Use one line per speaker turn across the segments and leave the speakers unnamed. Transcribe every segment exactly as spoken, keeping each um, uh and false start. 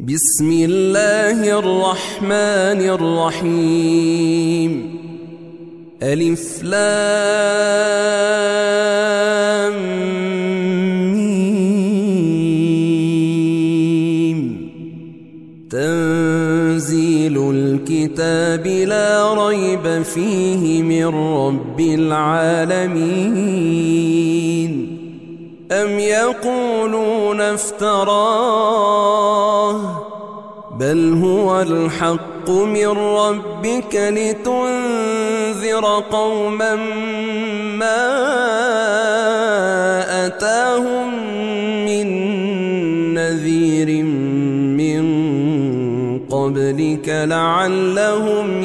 بسم الله الرحمن الرحيم. ألف لام ميم. تنزيل الكتاب لا ريب فيه من رب العالمين. أم يقولون افتراه بل هو الحق من ربك لتنذر قوما ما أتاهم من نذير من قبلك لعلهم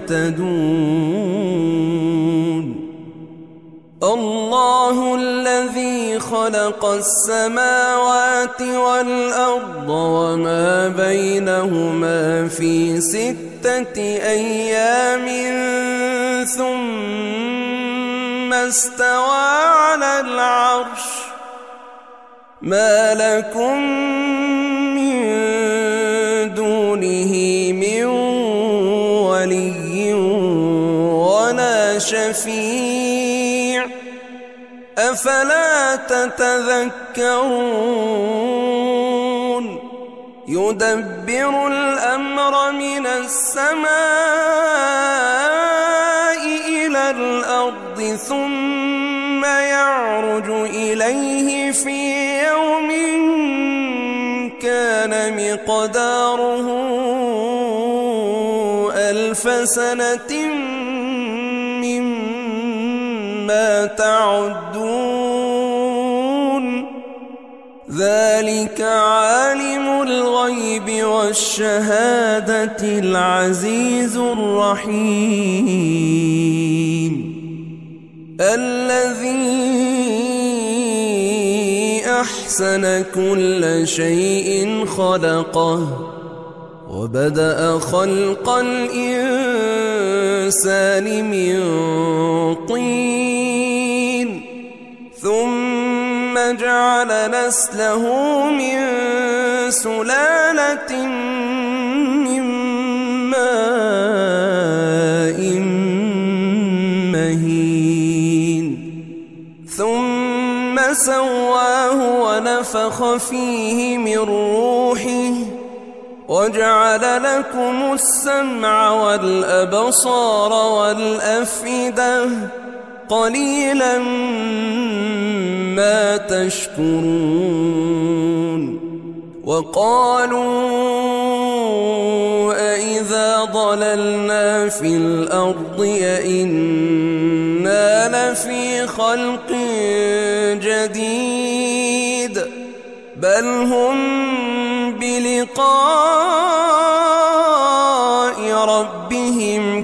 يهتدون. الله الذي خلق السماوات والأرض وما بينهما في ستة أيام ثم استوى على العرش. ما لكم من دونه من ولي ولا شفيع أفلا تتذكرون. يدبر الأمر من السماء إلى الأرض ثم يعرج إليه في يوم كان مقداره ألف سنة مما تعدون. ذلك عالم الغيب والشهادة العزيز الرحيم. الذي أحسن كل شيء خلقه وبدأ خلق الإنسان من طين ثم جعل نسله من سلالة من ماء مهين ثم سواه ونفخ فيه من روحه وجعل لكم السمع والأبصار والأفئدة قليلا ما تشكرون. وقالوا أإذا ضللنا في الأرض أإنا لفي خلق جديد بل هم بلقاء ربهم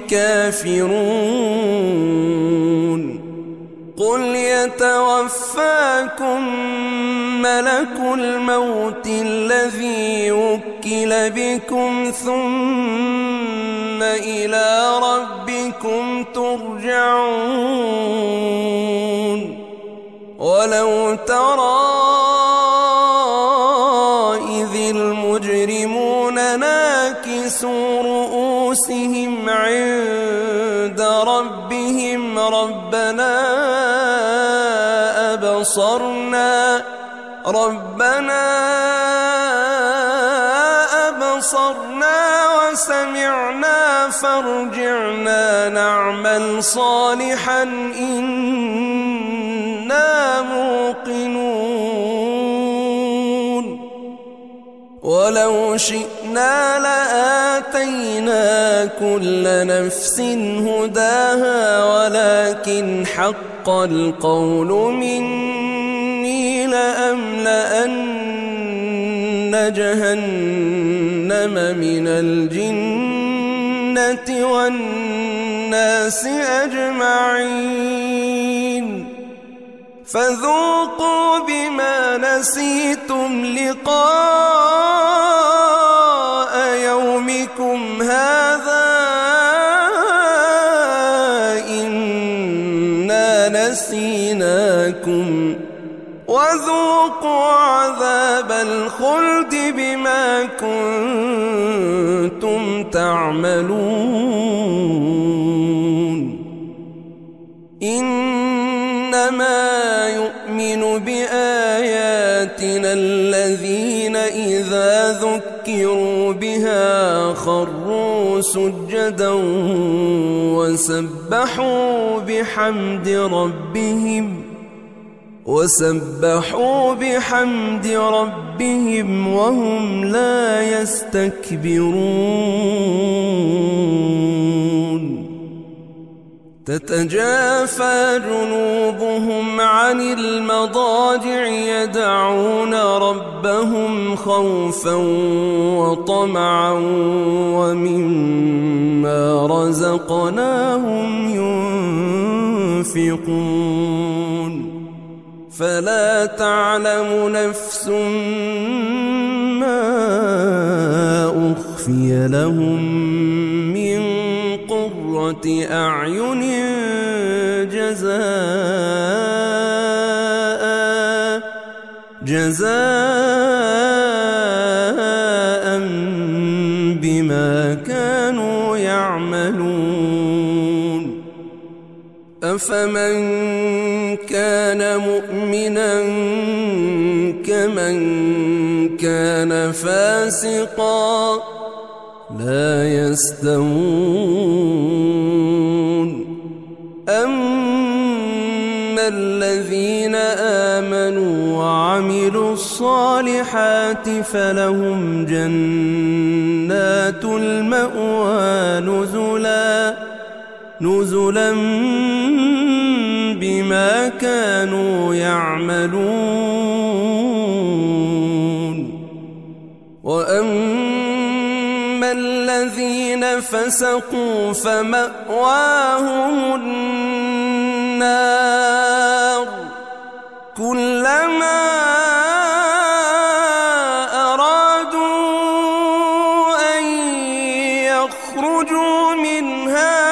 كافرون. قل يتوفاكم ملك الموت الذي وكل بكم ثم إلى ربكم ترجعون. ولو ترى المجرمون ناكسوا رؤوسهم عند ربهم ربنا أبصرنا ربنا أبصرنا وسمعنا فارجعنا نعمل صالحا إنا موقنون. ولو شئنا لآتينا كل نفس هداها ولكن حق القول مني لأملأن جهنم من الجنة والناس أجمعين. فذوقوا بما نسيتم لقاء يومكم هذا إنا نسيناكم وذوقوا عذاب الخلد بما كنتم تعملون إنما يؤمن بآياتنا الذين إذا ذكروا بها خروا سجدا وسبحوا بحمد ربهم وسبحوا بحمد ربهم وهم لا يستكبرون تتجافى جنوبهم عن المضاجع يدعون ربهم خوفا وطمعا ومما رزقناهم ينفقون فلا تعلم نفس ما أخفي لهم من قرة أعين جزاء جزاء بما كانوا يعملون أفمن كان مؤمنا كمن كان فاسقا لا يستوون أما الذين آمنوا وعملوا الصالحات فلهم جنات المأوى نزلا نزلا بما كانوا يعملون وأما الذين فسقوا فمأواهم النار كلما أرادوا أن يخرجوا منها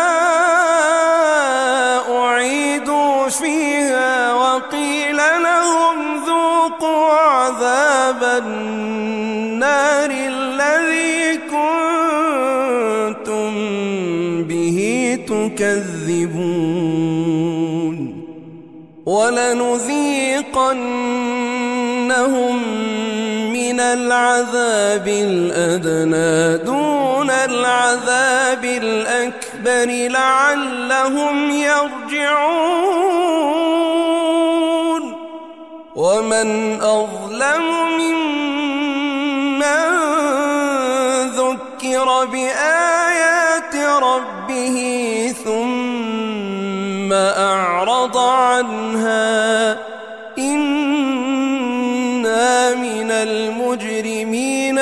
أعيدوا فيها وقيل لهم ذوقوا عذاب النار الذي كنتم به تكذبون ولنذيقنهم من العذاب الأدنى دون العذاب الأكبر لعلهم يرجعون ومن أظلم ممن ذكر بآيات ربه ثم أعرض عنها إنا من المجرمين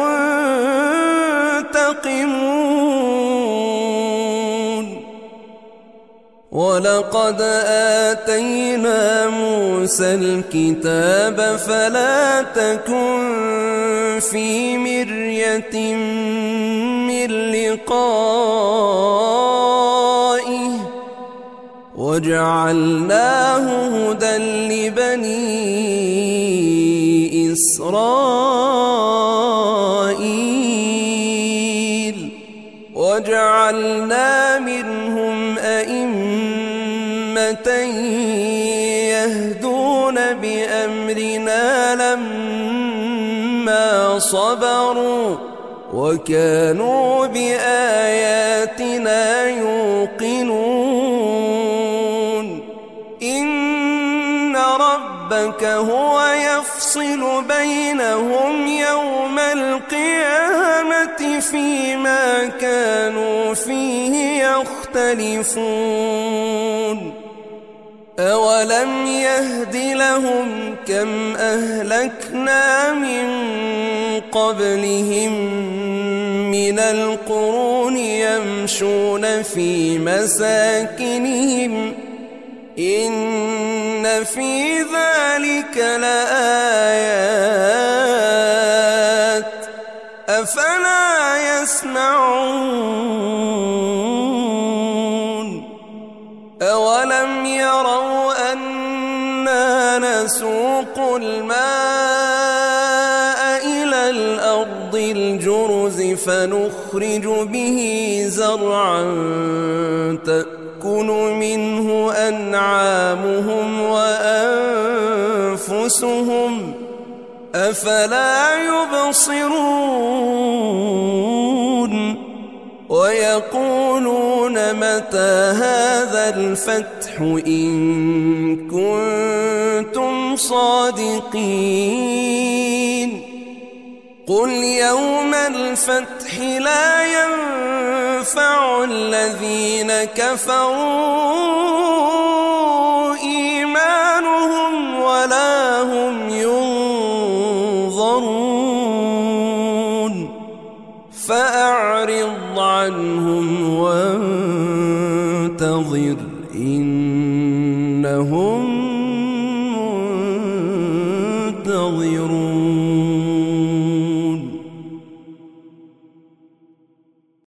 منتقمون ولقد آتينا موسى الكتاب فلا تكن في مرية من لقائه وجعلناه هدى لبني إسرائيل وجعلنا منهم أئمة يهدون بأمرنا لما صبروا وكانوا بآياتنا يوقنون إن ربك هو يفصل بينهم يوم القيامة فيما كانوا فيه يختلفون أولم يهد لهم كم أهلكنا من قبلهم من القرون يمشون في مساكنهم إن في ذلك لآيات أفلا يسمعون أولم يروا أنا نسوق الماء إلى الأرض الجرز فنخرج به زرعا تأكل منه أنعامهم وأنفسهم أفلا يبصرون ويقولون متى هذا الفتح إن كنتم صادقين قل يوم الفتح لا ينفع الذين كفروا إيمانهم ولا هم ينظرون فأعرض عنهم